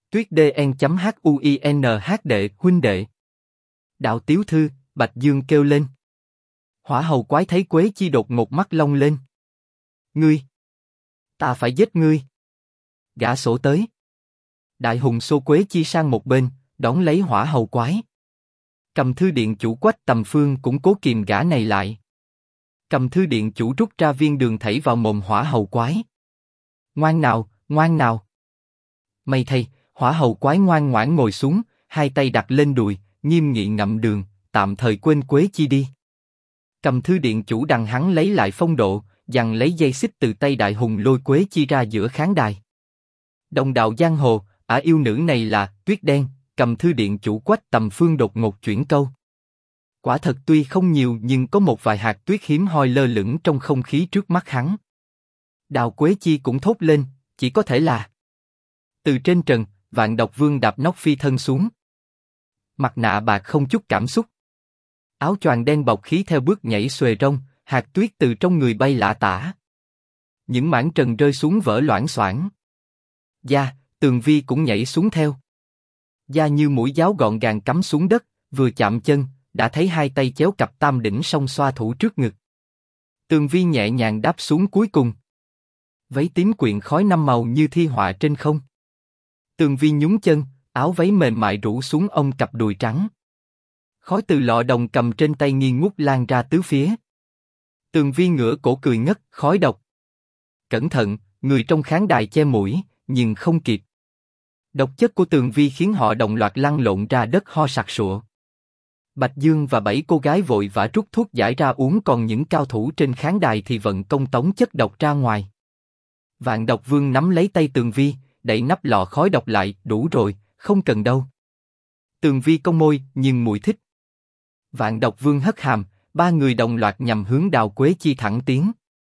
Tuyết DN.HUINH đệ huynh đệ. Đạo tiểu thư, Bạch Dương kêu lên. Hỏa hầu quái thấy Quế Chi đột ngột mắt long lên. Ngươi! Ta phải giết ngươi! Gã sổ tới. Đại hùng xô Quế Chi sang một bên, đón lấy hỏa hầu quái. Cầm thư điện chủ Quách Tầm Phương cũng cố kìm gã này lại. Cầm thư điện chủ rút ra viên đường thảy vào mồm hỏa hầu quái. Ngoan nào, ngoan nào! May thay, hỏa hầu quái ngoan ngoãn ngồi xuống, hai tay đặt lên đùi, nghiêm nghị ngậm đường, tạm thời quên Quế Chi đi. Cầm thư điện chủ đằng hắn lấy lại phong độ, giằng lấy dây xích từ tay đại hùng lôi Quế Chi ra giữa khán đài. Đồng đạo giang hồ, ả yêu nữ này là Tuyết Đen. Cầm thư điện chủ Quách Tầm Phương đột ngột chuyển câu. Quả thật tuy không nhiều nhưng có một vài hạt tuyết hiếm hoi lơ lửng trong không khí trước mắt hắn. Đào Quế Chi cũng thốt lên, chỉ có thể là. Từ trên trần, Vạn Độc Vương đạp nóc phi thân xuống. Mặt nạ bạc không chút cảm xúc. Áo choàng đen bọc khí theo bước nhảy xuề rông, hạt tuyết từ trong người bay lả tả. Những mảng trần rơi xuống vỡ loảng xoảng. Gia, Tường Vi cũng nhảy xuống theo. Da như mũi giáo gọn gàng cắm xuống đất, vừa chạm chân, đã thấy hai tay chéo cặp tam đỉnh song xoa thủ trước ngực. Tường Vi nhẹ nhàng đáp xuống cuối cùng. Váy tím quyện khói năm màu như thi họa trên không. Tường Vi nhún chân, áo váy mềm mại rủ xuống ông cặp đùi trắng. Khói từ lọ đồng cầm trên tay nghi ngút lan ra tứ phía. Tường Vi ngửa cổ cười ngất, khói độc. Cẩn thận, người trong khán đài che mũi, nhưng không kịp. Độc chất của Tường Vi khiến họ đồng loạt lăn lộn ra đất ho sặc sụa. Bạch Dương và 7 cô gái vội vã rút thuốc giải ra uống, còn những cao thủ trên khán đài thì vận công tống chất độc ra ngoài. Vạn Độc Vương nắm lấy tay Tường Vi, đậy nắp lọ khói độc lại, đủ rồi, không cần đâu. Tường Vi cong môi, nhưng mùi thích. Vạn Độc Vương hất hàm, ba người đồng loạt nhằm hướng Đào Quế Chi thẳng tiến.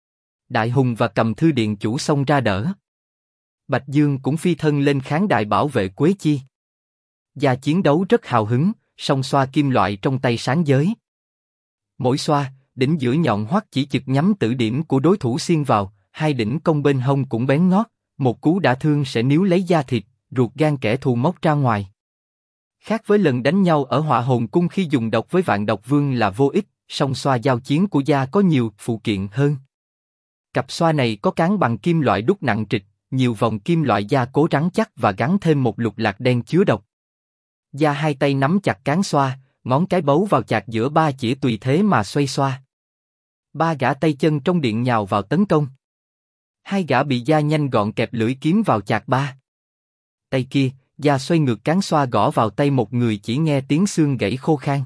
Đại hùng và Cầm thư điện chủ xông ra đỡ. Bạch Dương cũng phi thân lên khán đài bảo vệ Quế Chi. Gia chiến đấu rất hào hứng, song xoa kim loại trong tay sáng giới. Mỗi xoa, đỉnh giữa nhọn hoắt chỉ chực nhắm tử điểm của đối thủ xiên vào, hai đỉnh cong bên hông cũng bén ngót, một cú đả thương sẽ níu lấy da thịt, ruột gan kẻ thù móc ra ngoài. Khác với lần đánh nhau ở Hỏa Hồn Cung khi dùng độc với Vạn Độc Vương là vô ích, song xoa giao chiến của Gia có nhiều phụ kiện hơn. Cặp xoa này có cán bằng kim loại đúc nặng trịch, nhiều vòng kim loại gia cố rắn chắc và gắn thêm một lục lạc đen chứa độc. Gia hai tay nắm chặt cán xoa, ngón cái bấu vào chạc giữa ba chĩa tùy thế mà xoay xoa. Ba gã tay chân trong điện nhào vào tấn công. Hai gã bị Gia nhanh gọn kẹp lưỡi kiếm vào chạc ba. Tay kia, Gia xoay ngược cán xoa gõ vào tay một người, chỉ nghe tiếng xương gãy khô khan.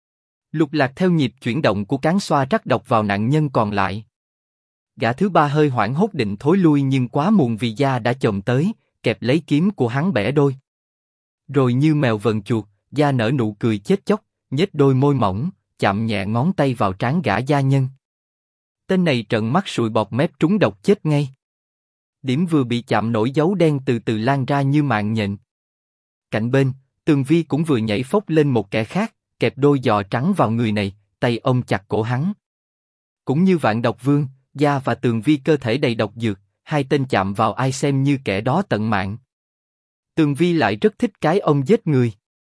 Lục lạc theo nhịp chuyển động của cán xoa rắc độc vào nạn nhân còn lại. Gã thứ ba hơi hoảng hốt định thối lui nhưng quá muộn vì Gia đã chồm tới, kẹp lấy kiếm của hắn bẻ đôi. Rồi như mèo vờn chuột, Gia nở nụ cười chết chóc, nhếch đôi môi mỏng, chạm nhẹ ngón tay vào trán gã gia nhân. Tên này trợn mắt sùi bọt mép trúng độc chết ngay. Điểm vừa bị chạm nổi dấu đen từ từ lan ra như mạng nhện. Cạnh bên, Tường Vi cũng vừa nhảy phốc lên một kẻ khác, kẹp đôi giò trắng vào người này, tay ôm chặt cổ hắn. Cũng như Vạn Độc Vương, Gia và Tường Vi cơ thể đầy độc dược, hai tên chạm vào ai xem như kẻ đó tận mạng. Tường Vi lại rất thích cái ôm giết người.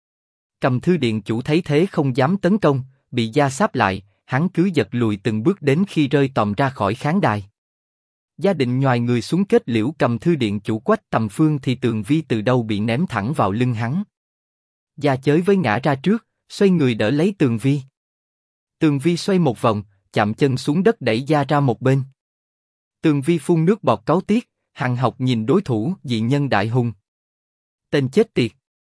Cầm thư điện chủ thấy thế không dám tấn công, bị Gia sáp lại, hắn cứ giật lùi từng bước đến khi rơi tòm ra khỏi khán đài. Gia định nhoài người xuống kết liễu Cầm thư điện chủ Quách Tầm Phương thì Tường Vi từ đâu bị ném thẳng vào lưng hắn. Gia chới với ngã ra trước, xoay người đỡ lấy Tường Vi. Tường Vi xoay một vòng, chạm chân xuống đất đẩy Gia ra một bên. Tường Vi phun nước bọt cáu tiết, hằn học nhìn đối thủ dị nhân Đại Hùng. Tên chết tiệt.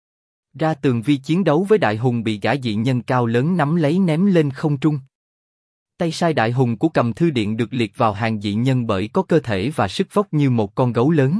Ra Tường Vi chiến đấu với Đại Hùng bị gã dị nhân cao lớn nắm lấy ném lên không trung. Tay sai Đại Hùng của Cầm thư điện được liệt vào hàng dị nhân bởi có cơ thể và sức vóc như một con gấu lớn.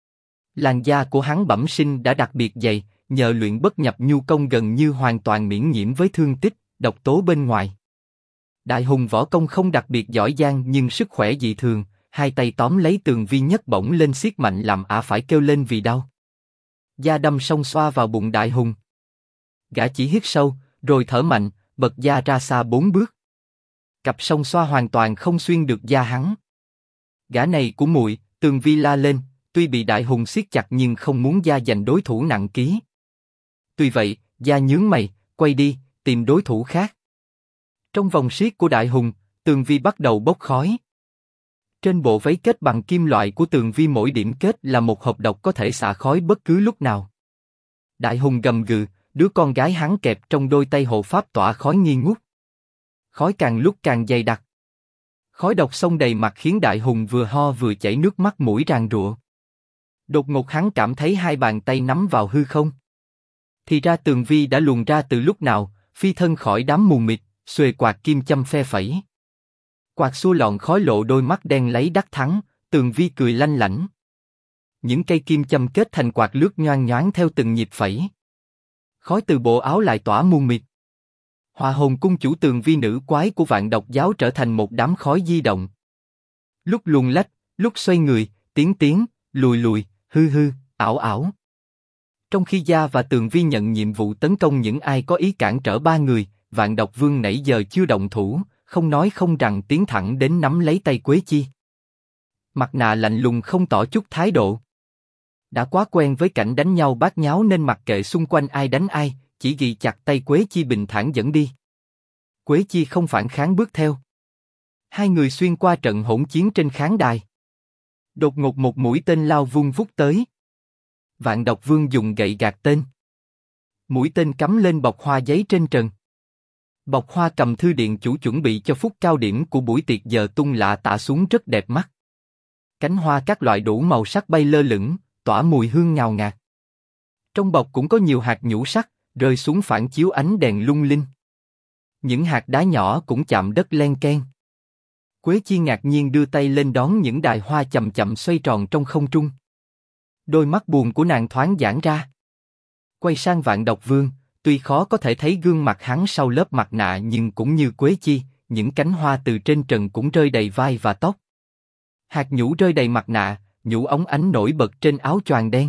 Làn da của hắn bẩm sinh đã đặc biệt dày, nhờ luyện bất nhập nhu công gần như hoàn toàn miễn nhiễm với thương tích, độc tố bên ngoài. Đại Hùng võ công không đặc biệt giỏi giang nhưng sức khỏe dị thường, hai tay tóm lấy Tường Vi nhấc bổng lên siết mạnh làm ả phải kêu lên vì đau. Gia đâm song xoa vào bụng Đại Hùng. Gã chỉ hít sâu, rồi thở mạnh, bật Gia ra xa 4 bước. Cặp song xoa hoàn toàn không xuyên được da hắn. Gã này của muội, Tường Vi la lên, tuy bị Đại Hùng siết chặt nhưng không muốn gia giành đối thủ nặng ký. Tuy vậy, gia nhướng mày, quay đi, tìm đối thủ khác. Trong vòng siết của Đại Hùng, tường vi bắt đầu bốc khói. Trên bộ váy kết bằng kim loại của tường vi mỗi điểm kết là một hộp độc có thể xả khói bất cứ lúc nào. Đại Hùng gầm gừ, đứa con gái hắn kẹp trong đôi tay hộ pháp tỏa khói nghi ngút. Khói càng lúc càng dày đặc. Khói độc xông đầy mặt khiến Đại Hùng vừa ho vừa chảy nước mắt mũi ràn rụa. Đột ngột hắn cảm thấy hai bàn tay nắm vào hư không. Thì ra tường vi đã luồn ra từ lúc nào, phi thân khỏi đám mù mịt, xuề quạt kim châm phe phẩy. Quạt xua lọn khói lộ đôi mắt đen lấy đắc thắng, tường vi cười lanh lảnh. Những cây kim châm kết thành quạt lướt nhoang nhoáng theo từng nhịp phẩy. Khói từ bộ áo lại tỏa mù mịt. Hỏa hồn cung chủ tường vi nữ quái của Vạn Độc giáo trở thành một đám khói di động. Lúc luồn lách, lúc xoay người, tiến, lùi lùi, hư, ảo ảo. Trong khi Gia và Tường Vi nhận nhiệm vụ tấn công những ai có ý cản trở ba người, Vạn Độc Vương nãy giờ chưa động thủ, không nói không rằng tiến thẳng đến nắm lấy tay Quế Chi. Mặt nạ lạnh lùng không tỏ chút thái độ. Đã quá quen với cảnh đánh nhau bát nháo nên mặc kệ xung quanh ai đánh ai, chỉ ghi chặt tay Quế Chi bình thản dẫn đi. Quế Chi không phản kháng bước theo. Hai người xuyên qua trận hỗn chiến trên khán đài. Đột ngột một mũi tên lao vung vút tới. Vạn Độc Vương dùng gậy gạt tên. Mũi tên cắm lên bọc hoa giấy trên trần. Bọc hoa cầm thư điện chủ chuẩn bị cho phút cao điểm của buổi tiệc giờ tung lạ tả xuống rất đẹp mắt. Cánh hoa các loại đủ màu sắc bay lơ lửng, tỏa mùi hương ngào ngạt. Trong bọc cũng có nhiều hạt nhũ sắc, rơi xuống phản chiếu ánh đèn lung linh. Những hạt đá nhỏ cũng chạm đất len keng. Quế Chi ngạc nhiên đưa tay lên đón những đài hoa chậm chậm xoay tròn trong không trung. Đôi mắt buồn của nàng thoáng giãn ra. Quay sang Vạn Độc Vương, tuy khó có thể thấy gương mặt hắn sau lớp mặt nạ nhưng cũng như Quế Chi, những cánh hoa từ trên trần cũng rơi đầy vai và tóc. Hạt nhũ rơi đầy mặt nạ, nhũ óng ánh nổi bật trên áo choàng đen.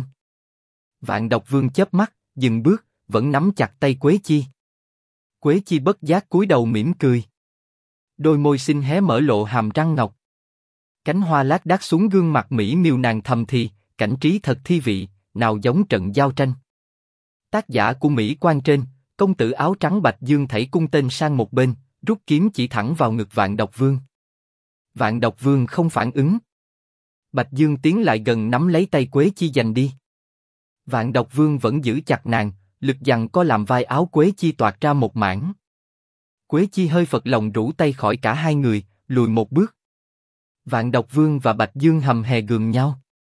Vạn Độc Vương chớp mắt, dừng bước, vẫn nắm chặt tay Quế Chi. Quế Chi bất giác cúi đầu mỉm cười. Đôi môi xinh hé mở lộ hàm răng ngọc. Cánh hoa lác đác xuống gương mặt mỹ miều nàng thầm thì, cảnh trí thật thi vị, nào giống trận giao tranh. Tác giả của Mỹ Quan trên, công tử áo trắng Bạch Dương thảy cung tên sang một bên, rút kiếm chỉ thẳng vào ngực Vạn Độc Vương. Vạn Độc Vương không phản ứng. Bạch Dương tiến lại gần nắm lấy tay Quế Chi giành đi. Vạn Độc Vương vẫn giữ chặt nàng, lực giằng co làm vai áo Quế Chi toạc ra một mảng. Quế Chi hơi phật lòng rũ tay khỏi cả hai người, lùi một bước. Vạn Độc Vương và Bạch Dương hầm hè gường nhau.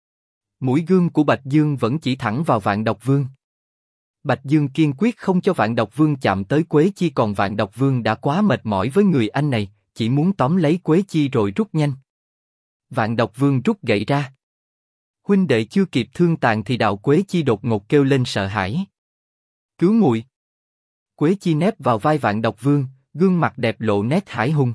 Mũi gươm của Bạch Dương vẫn chỉ thẳng vào Vạn Độc Vương. Bạch Dương kiên quyết không cho Vạn Độc Vương chạm tới Quế Chi, còn Vạn Độc Vương đã quá mệt mỏi với người anh này, chỉ muốn tóm lấy Quế Chi rồi rút nhanh. Vạn Độc Vương rút gậy ra. Huynh đệ chưa kịp thương tàn thì đạo Quế Chi đột ngột kêu lên sợ hãi. Cứu muội! Quế Chi nép vào vai Vạn Độc Vương, gương mặt đẹp lộ nét hải hùng.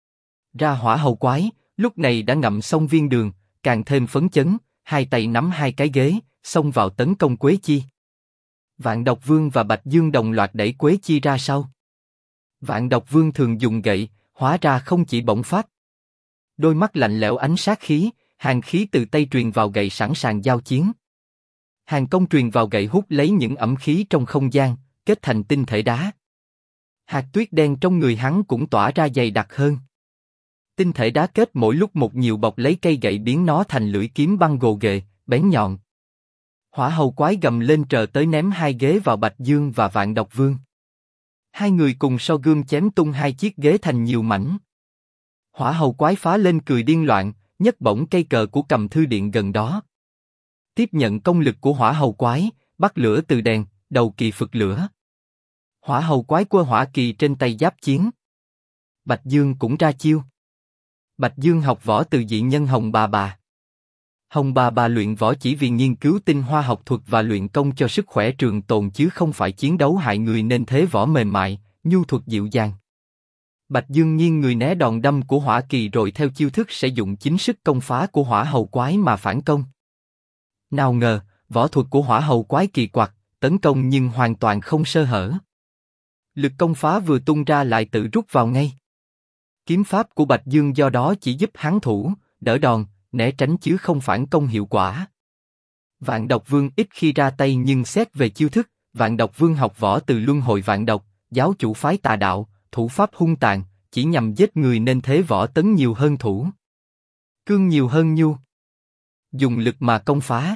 Ra hỏa hầu quái, lúc này đã ngậm xong viên đường, càng thêm phấn chấn, hai tay nắm hai cái ghế, xông vào tấn công Quế Chi. Vạn Độc Vương và Bạch Dương đồng loạt đẩy Quế Chi ra sau. Vạn Độc Vương thường dùng gậy, hóa ra không chỉ bổng pháp. Đôi mắt lạnh lẽo ánh sát khí, hàn khí từ tay truyền vào gậy sẵn sàng giao chiến. Hàn công truyền vào gậy hút lấy những ẩm khí trong không gian, kết thành tinh thể đá. Hạt tuyết đen trong người hắn cũng tỏa ra dày đặc hơn. Tinh thể đá kết mỗi lúc một nhiều bọc lấy cây gậy biến nó thành lưỡi kiếm băng gồ ghề, bén nhọn. Hỏa hầu quái gầm lên trời tới ném hai ghế vào Bạch Dương và Vạn Độc Vương. Hai người cùng so gươm chém tung hai chiếc ghế thành nhiều mảnh. Hỏa hầu quái phá lên cười điên loạn, nhấc bổng cây cờ của cầm thư điện gần đó. Tiếp nhận công lực của hỏa hầu quái, bắt lửa từ đèn, đầu kỳ phực lửa. Hỏa hầu quái quơ hỏa kỳ trên tay giáp chiến. Bạch Dương cũng ra chiêu. Bạch Dương học võ từ dị nhân Hồng Bà Bà. Hồng Bà Bà luyện võ chỉ vì nghiên cứu tinh hoa học thuật và luyện công cho sức khỏe trường tồn chứ không phải chiến đấu hại người, nên thế võ mềm mại, nhu thuật dịu dàng. Bạch Dương nghiêng người né đòn đâm của hỏa kỳ rồi theo chiêu thức sử dụng chính sức công phá của hỏa hầu quái mà phản công. Nào ngờ, võ thuật của hỏa hầu quái kỳ quặc, tấn công nhưng hoàn toàn không sơ hở. Lực công phá vừa tung ra lại tự rút vào ngay. Kiếm pháp của Bạch Dương do đó chỉ giúp hắn thủ, đỡ đòn, né tránh chứ không phản công hiệu quả. Vạn Độc Vương ít khi ra tay nhưng xét về chiêu thức, Vạn Độc Vương học võ từ Luân Hồi Vạn Độc, giáo chủ phái tà đạo, thủ pháp hung tàn, chỉ nhằm giết người nên thế võ tấn nhiều hơn thủ. Cương nhiều hơn nhu. Dùng lực mà công phá.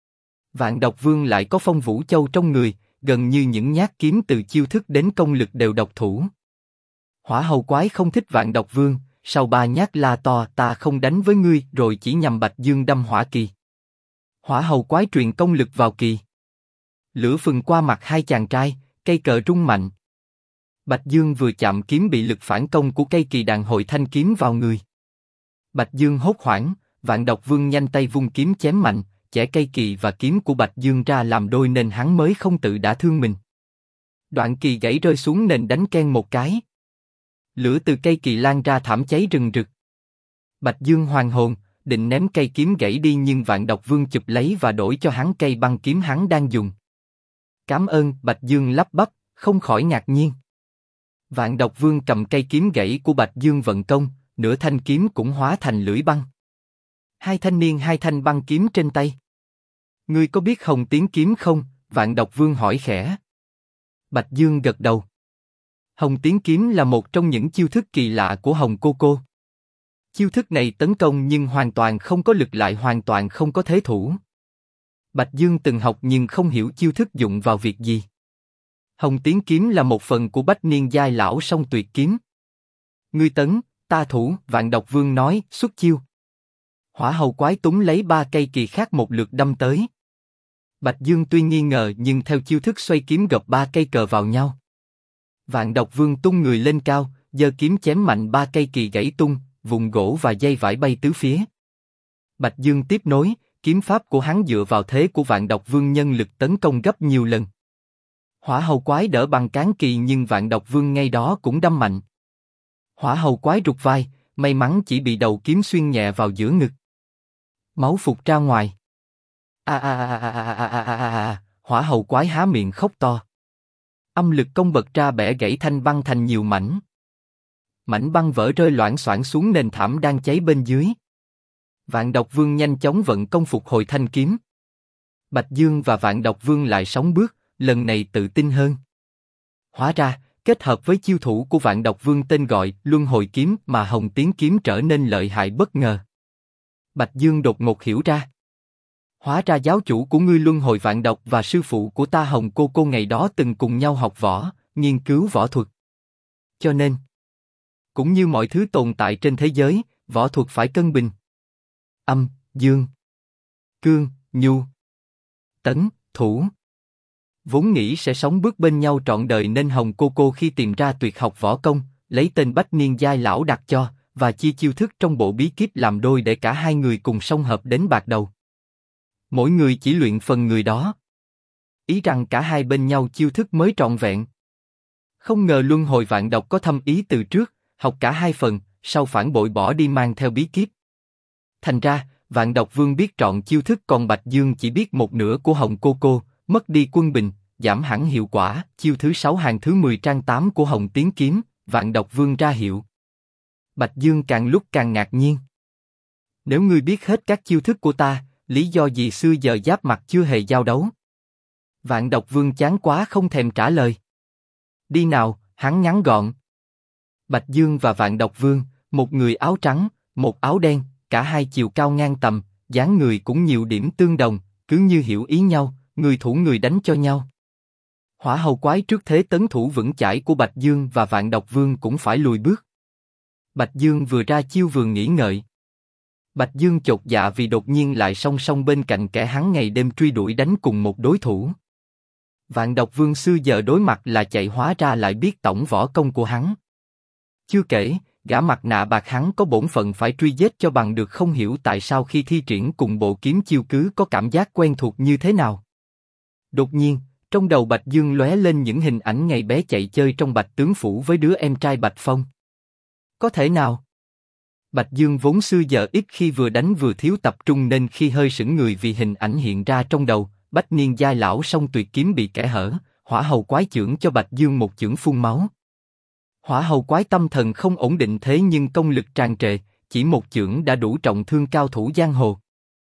Vạn Độc Vương lại có Phong Vũ Châu trong người, gần như những nhát kiếm từ chiêu thức đến công lực đều độc thủ. Hỏa Hầu Quái không thích Vạn Độc Vương, sau 3 nhát la to ta không đánh với ngươi rồi chỉ nhằm Bạch Dương đâm hỏa kỳ. Hỏa Hầu Quái truyền công lực vào kỳ. Lửa phừng qua mặt hai chàng trai, cây cờ rung mạnh. Bạch Dương vừa chạm kiếm bị lực phản công của cây kỳ đàn hồi thanh kiếm vào người. Bạch Dương hốt hoảng, Vạn Độc Vương nhanh tay vung kiếm chém mạnh, chẻ cây kỳ và kiếm của Bạch Dương ra làm đôi nên hắn mới không tự đả thương mình. Đoạn kỳ gãy rơi xuống nền đánh keng một cái. Lửa từ cây kỳ lan ra thảm cháy rừng rực. Bạch Dương hoàn hồn, định ném cây kiếm gãy đi nhưng Vạn Độc Vương chụp lấy và đổi cho hắn cây băng kiếm hắn đang dùng. Cảm ơn, Bạch Dương lắp bắp, không khỏi ngạc nhiên. Vạn Độc Vương cầm cây kiếm gãy của Bạch Dương vận công, nửa thanh kiếm cũng hóa thành lưỡi băng. Hai thanh niên hai thanh băng kiếm trên tay. Ngươi có biết Hồng Tiến kiếm không? Vạn Độc Vương hỏi khẽ. Bạch Dương gật đầu. Hồng Tiến kiếm là một trong những chiêu thức kỳ lạ của Hồng Cô Cô. Chiêu thức này tấn công nhưng hoàn toàn không có lực lại hoàn toàn không có thế thủ. Bạch Dương từng học nhưng không hiểu chiêu thức dụng vào việc gì. Hồng Tiến kiếm là một phần của Bách Niên Giai Lão Song Tuyệt kiếm. Ngươi tấn, ta thủ, Vạn Độc Vương nói, xuất chiêu. Hỏa Hầu Quái túm lấy 3 cây kỳ khác một lượt đâm tới. Bạch Dương tuy nghi ngờ nhưng theo chiêu thức xoay kiếm gập 3 cây cờ vào nhau. Vạn Độc Vương tung người lên cao, giơ kiếm chém mạnh 3 cây kỳ gãy tung, vùng gỗ và dây vải bay tứ phía. Bạch Dương tiếp nối, kiếm pháp của hắn dựa vào thế của Vạn Độc Vương nhân lực tấn công gấp nhiều lần. Hỏa Hầu Quái đỡ bằng cán kỳ nhưng Vạn Độc Vương ngay đó cũng đâm mạnh. Hỏa Hầu Quái rụt vai, may mắn chỉ bị đầu kiếm xuyên nhẹ vào giữa ngực. Máu phụt ra ngoài. Hỏa Hầu Quái há miệng khóc to. Âm lực công bật ra bẻ gãy thanh băng thành nhiều mảnh. Mảnh băng vỡ rơi loảng xoảng xuống nền thảm đang cháy bên dưới. Vạn Độc Vương nhanh chóng vận công phục hồi thanh kiếm. Bạch Dương và Vạn Độc Vương lại sóng bước, lần này tự tin hơn. Hóa ra, kết hợp với chiêu thủ của Vạn Độc Vương tên gọi Luân Hồi kiếm mà Hồng Tiến kiếm trở nên lợi hại bất ngờ. Bạch Dương đột ngột hiểu ra. Hóa ra giáo chủ của ngươi Luân Hồi Vạn Độc và sư phụ của ta Hồng Cô Cô ngày đó từng cùng nhau học võ, nghiên cứu võ thuật. Cho nên, cũng như mọi thứ tồn tại trên thế giới, võ thuật phải cân bình. Âm, dương, cương, nhu, tấn, thủ. Vốn nghĩ sẽ sống bước bên nhau trọn đời nên Hồng Cô Cô khi tìm ra tuyệt học võ công, lấy tên Bách Niên Giai Lão đặt cho, và chia chiêu thức trong bộ bí kíp làm đôi để cả hai người cùng song hợp đến bạc đầu. Mỗi người chỉ luyện phần người đó. Ý rằng cả hai bên nhau chiêu thức mới trọn vẹn. Không ngờ Luân Hồi Vạn Độc có thâm ý từ trước, học cả hai phần, sau phản bội bỏ đi mang theo bí kíp. Thành ra, Vạn Độc Vương biết trọn chiêu thức còn Bạch Dương chỉ biết một nửa của Hồng Cô Cô, mất đi quân bình, giảm hẳn hiệu quả. Chiêu thứ 6 hàng thứ 10 trang 8 của Hồng Tiến kiếm, Vạn Độc Vương ra hiệu. Bạch Dương càng lúc càng ngạc nhiên. Nếu ngươi biết hết các chiêu thức của ta, lý do gì xưa giờ giáp mặt chưa hề giao đấu? Vạn Độc Vương chán quá không thèm trả lời. Đi nào, hắn ngắn gọn. Bạch Dương và Vạn Độc Vương, một người áo trắng, một áo đen, cả hai chiều cao ngang tầm, dáng người cũng nhiều điểm tương đồng, cứ như hiểu ý nhau, người thủ người đánh cho nhau. Hỏa Hầu Quái trước thế tấn thủ vững chãi của Bạch Dương và Vạn Độc Vương cũng phải lùi bước. Bạch Dương vừa ra chiêu vừa nghĩ ngợi. Bạch Dương chột dạ vì đột nhiên lại song song bên cạnh kẻ hắn ngày đêm truy đuổi đánh cùng một đối thủ. Vạn Độc Vương xưa giờ đối mặt là chạy hóa ra lại biết tổng võ công của hắn. Chưa kể, gã mặt nạ bạc hắn có bổn phận phải truy giết cho bằng được không hiểu tại sao khi thi triển cùng bộ kiếm chiêu cứ có cảm giác quen thuộc như thế nào. Đột nhiên, trong đầu Bạch Dương lóe lên những hình ảnh ngày bé chạy chơi trong Bạch Tướng Phủ với đứa em trai Bạch Phong. Có thể nào? Bạch Dương vốn xưa giờ ít khi vừa đánh vừa thiếu tập trung nên khi hơi sững người vì hình ảnh hiện ra trong đầu, Bách Niên Giai Lão Song Tuyệt kiếm bị kẽ hở, Hỏa Hầu Quái chưởng cho Bạch Dương một chưởng phun máu. Hỏa Hầu Quái tâm thần không ổn định thế nhưng công lực tràn trề, chỉ một chưởng đã đủ trọng thương cao thủ giang hồ.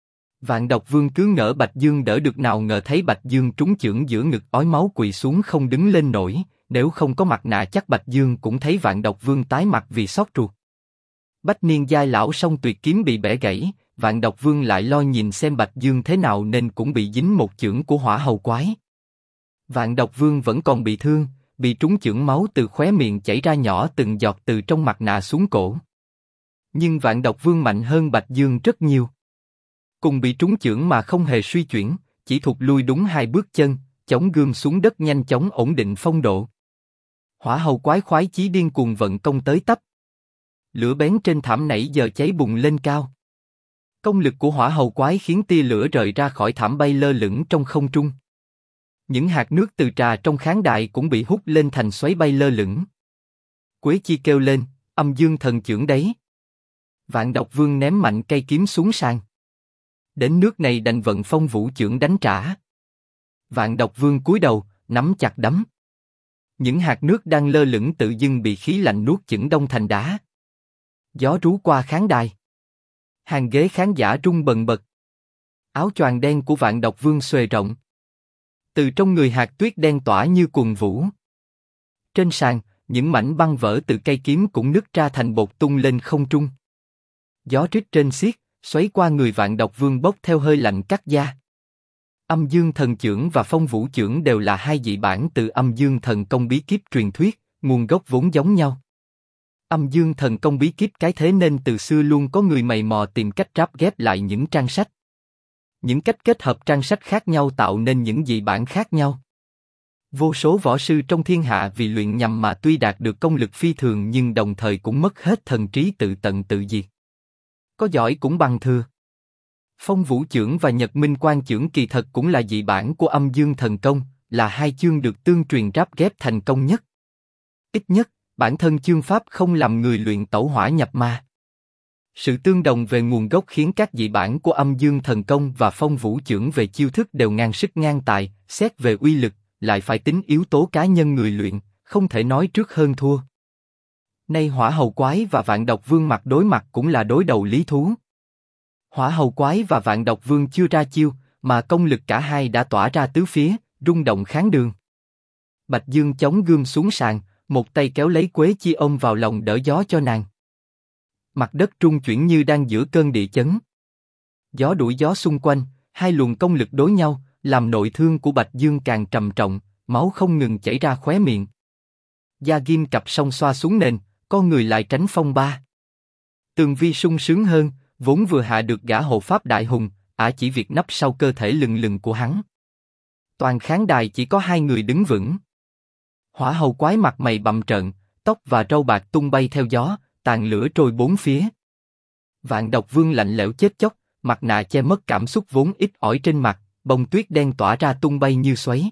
Vạn Độc Vương cứ ngỡ Bạch Dương đỡ được, nào ngờ thấy Bạch Dương trúng chưởng giữa ngực, ói máu quỳ xuống không đứng lên nổi. Nếu không có mặt nạ chắc Bạch Dương cũng thấy Vạn Độc Vương tái mặt vì xót ruột. Bách niên giai lão song tuyệt kiếm bị bẻ gãy, Vạn Độc Vương lại lo nhìn xem Bạch Dương thế nào nên cũng bị dính một chưởng của Hỏa Hầu Quái. Vạn Độc Vương vẫn còn bị thương, bị trúng chưởng, máu từ khóe miệng chảy ra nhỏ từng giọt từ trong mặt nạ xuống cổ. Nhưng Vạn Độc Vương mạnh hơn Bạch Dương rất nhiều. Cùng bị trúng chưởng mà không hề suy chuyển, chỉ thụt lui đúng 2 bước chân, chống gươm xuống đất nhanh chóng ổn định phong độ. Hỏa Hầu Quái khoái chí điên cuồng vận công tới tấp. Lửa bén trên thảm nãy giờ cháy bùng lên cao. Công lực của Hỏa Hầu Quái khiến tia lửa rời ra khỏi thảm bay lơ lửng trong không trung. Những hạt nước từ trà trong khán đài cũng bị hút lên thành xoáy bay lơ lửng. Quế Chi kêu lên, âm dương thần chưởng đấy. Vạn Độc Vương ném mạnh cây kiếm xuống sàn. Đến nước này đành vận phong vũ chưởng đánh trả. Vạn Độc Vương cúi đầu, nắm chặt đấm. Những hạt nước đang lơ lửng tự dưng bị khí lạnh nuốt chửng đông thành đá. Gió rú qua khán đài. Hàng ghế khán giả rung bần bật. Áo choàng đen của Vạn Độc Vương xòe rộng. Từ trong người hạt tuyết đen tỏa như cuồng vũ. Trên sàn, những mảnh băng vỡ từ cây kiếm cũng nứt ra thành bột tung lên không trung. Gió rít trên xiết, xoáy qua người Vạn Độc Vương bốc theo hơi lạnh cắt da. Âm Dương Thần Chưởng và Phong Vũ Chưởng đều là hai dị bản từ Âm Dương Thần Công bí kíp truyền thuyết, nguồn gốc vốn giống nhau. Âm Dương Thần Công bí kíp cái thế nên từ xưa luôn có người mày mò tìm cách ráp ghép lại những trang sách. Những cách kết hợp trang sách khác nhau tạo nên những dị bản khác nhau. Vô số võ sư trong thiên hạ vì luyện nhằm mà tuy đạt được công lực phi thường nhưng đồng thời cũng mất hết thần trí, tự tận tự diệt. Có giỏi cũng bằng thừa. Phong Vũ Chưởng và Nhật Minh Quang Chưởng kỳ thật cũng là dị bản của Âm Dương Thần Công, là hai chương được tương truyền ráp ghép thành công nhất. Ít nhất, bản thân chương pháp không làm người luyện tẩu hỏa nhập ma. Sự tương đồng về nguồn gốc khiến các dị bản của Âm Dương Thần Công và Phong Vũ Chưởng về chiêu thức đều ngang sức ngang tài, xét về uy lực, lại phải tính yếu tố cá nhân người luyện, không thể nói trước hơn thua. Nay Hỏa Hầu Quái và Vạn Độc Vương mặt đối mặt cũng là đối đầu lý thú. Hỏa Hầu Quái và Vạn Độc Vương chưa ra chiêu, mà công lực cả hai đã tỏa ra tứ phía, rung động khán đường. Bạch Dương chống gươm xuống sàn, một tay kéo lấy Quế Chi ôm vào lòng đỡ gió cho nàng. Mặt đất trung chuyển như đang giữa cơn địa chấn. Gió đuổi gió xung quanh, hai luồng công lực đối nhau, làm nội thương của Bạch Dương càng trầm trọng, máu không ngừng chảy ra khóe miệng. Da ghim cặp song xoa xuống nền, con người lại tránh phong ba. Tường Vi sung sướng hơn, vốn vừa hạ được gã hộ pháp đại hùng, ả chỉ việc nấp sau cơ thể lừng lừng của hắn. Toàn khán đài chỉ có hai người đứng vững. Hỏa Hầu Quái mặt mày bặm trợn, tóc và râu bạc tung bay theo gió, tàn lửa trôi bốn phía. Vạn Độc Vương lạnh lẽo chết chóc, mặt nạ che mất cảm xúc vốn ít ỏi trên mặt, bông tuyết đen tỏa ra tung bay như xoáy.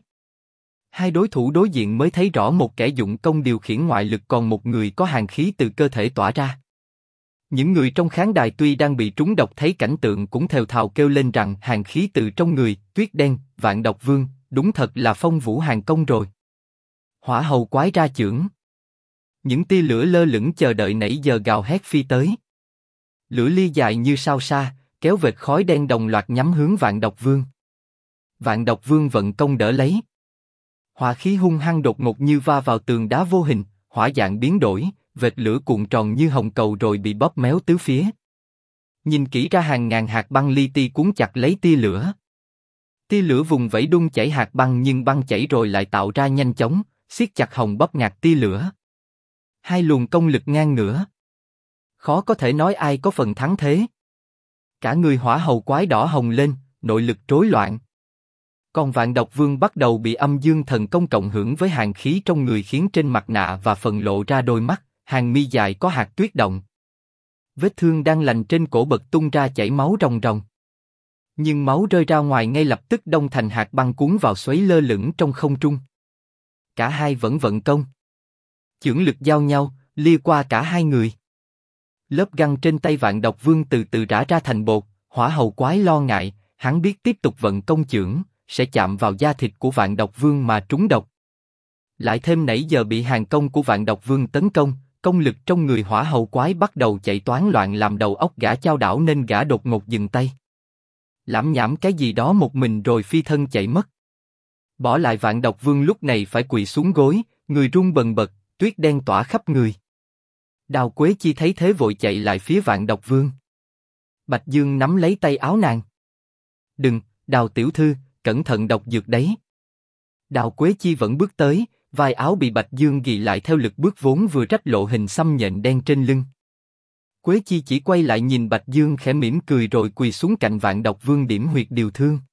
Hai đối thủ đối diện mới thấy rõ một kẻ dụng công điều khiển ngoại lực, còn một người có hàn khí từ cơ thể tỏa ra. Những người trong khán đài tuy đang bị trúng độc thấy cảnh tượng cũng thều thào kêu lên rằng hàn khí từ trong người, tuyết đen, Vạn Độc Vương, đúng thật là Phong Vũ Hàn Công rồi. Hỏa Hầu Quái ra chưởng. Những tia lửa lơ lửng chờ đợi nãy giờ gào hét phi tới. Lửa ly dài như sao xa, kéo vệt khói đen đồng loạt nhắm hướng Vạn Độc Vương. Vạn Độc Vương vận công đỡ lấy. Hỏa khí hung hăng đột ngột như va vào tường đá vô hình, hỏa dạng biến đổi, vệt lửa cuộn tròn như hồng cầu rồi bị bóp méo tứ phía. Nhìn kỹ ra hàng ngàn hạt băng li ti cuốn chặt lấy tia lửa. Tia lửa vùng vẫy đun chảy hạt băng nhưng băng chảy rồi lại tạo ra nhanh chóng, siết chặt hồng bóp ngạt tia lửa. Hai luồng công lực ngang ngửa. Khó có thể nói ai có phần thắng thế. Cả người Hỏa Hầu Quái đỏ hồng lên, nội lực rối loạn. Còn Vạn Độc Vương bắt đầu bị Âm Dương Thần Công cộng hưởng với hàn khí trong người khiến trên mặt nạ và phần lộ ra đôi mắt, hàng mi dài có hạt tuyết động. Vết thương đang lành trên cổ bật tung ra chảy máu ròng ròng. Nhưng máu rơi ra ngoài ngay lập tức đông thành hạt băng cuốn vào xoáy lơ lửng trong không trung. Cả hai vẫn vận công. Chưởng lực giao nhau, lia qua cả hai người. Lớp găng trên tay Vạn Độc Vương từ từ rã ra thành bột, Hỏa Hầu Quái lo ngại, hắn biết tiếp tục vận công chưởng sẽ chạm vào da thịt của Vạn Độc Vương mà trúng độc. Lại thêm nãy giờ bị hàn công của Vạn Độc Vương tấn công, công lực trong người Hỏa Hầu Quái bắt đầu chạy toán loạn làm đầu óc gã chao đảo nên gã đột ngột dừng tay. lảm nhảm cái gì đó một mình rồi phi thân chạy mất. Bỏ lại Vạn Độc Vương lúc này phải quỳ xuống gối, người run bần bật, tuyết đen tỏa khắp người. Đào Quế Chi thấy thế vội chạy lại phía Vạn Độc Vương. Bạch Dương nắm lấy tay áo nàng. Đừng, Đào tiểu thư, cẩn thận độc dược đấy. Đào Quế Chi vẫn bước tới, vai áo bị Bạch Dương ghi lại theo lực bước vốn vừa rách lộ hình xăm nhện đen trên lưng. Quế Chi chỉ quay lại nhìn Bạch Dương khẽ mỉm cười rồi quỳ xuống cạnh Vạn Độc Vương điểm huyệt điều thương.